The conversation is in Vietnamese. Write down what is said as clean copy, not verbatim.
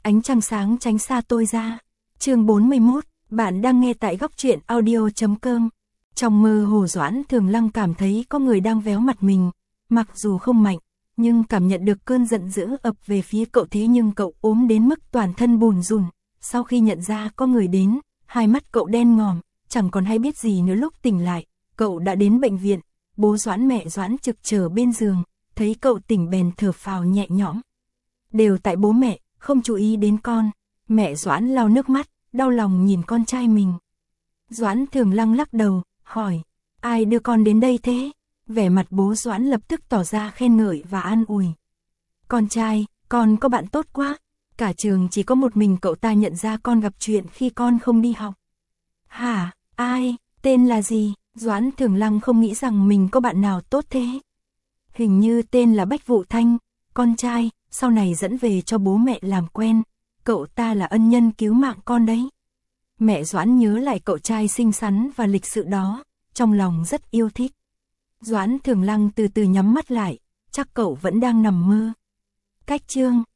ánh trăng sáng tránh xa tôi ra. Chương 41, bạn đang nghe tại góc truyện audio.com. Trong mơ hồ Doãn Thường Lăng cảm thấy có người đang véo mặt mình, mặc dù không mạnh, nhưng cảm nhận được cơn giận dữ ập về phía cậu, thế nhưng cậu ốm đến mức toàn thân bùn rùn. Sau khi nhận ra có người đến, hai mắt cậu đen ngòm, chẳng còn hay biết gì nữa. Lúc tỉnh lại, cậu đã đến bệnh viện. Bố Doãn mẹ Doãn trực chờ bên giường, thấy cậu tỉnh bèn thở phào nhẹ nhõm. Đều tại bố mẹ, không chú ý đến con. Mẹ Doãn lau nước mắt, đau lòng nhìn con trai mình. Doãn Thường Lăng lắc đầu, hỏi, ai đưa con đến đây thế? Vẻ mặt bố Doãn lập tức tỏ ra khen ngợi và an ủi. Con trai, con có bạn tốt quá. Cả trường chỉ có một mình cậu ta nhận ra con gặp chuyện khi con không đi học. Hả, ai, tên là gì? Doãn Thường Lăng không nghĩ rằng mình có bạn nào tốt thế. Hình như tên là Bách Vụ Thanh, con trai, sau này dẫn về cho bố mẹ làm quen. Cậu ta là ân nhân cứu mạng con đấy. Mẹ Doãn nhớ lại cậu trai xinh xắn và lịch sự đó, trong lòng rất yêu thích. Doãn Thường Lăng từ từ nhắm mắt lại, chắc cậu vẫn đang nằm mơ. Cách chương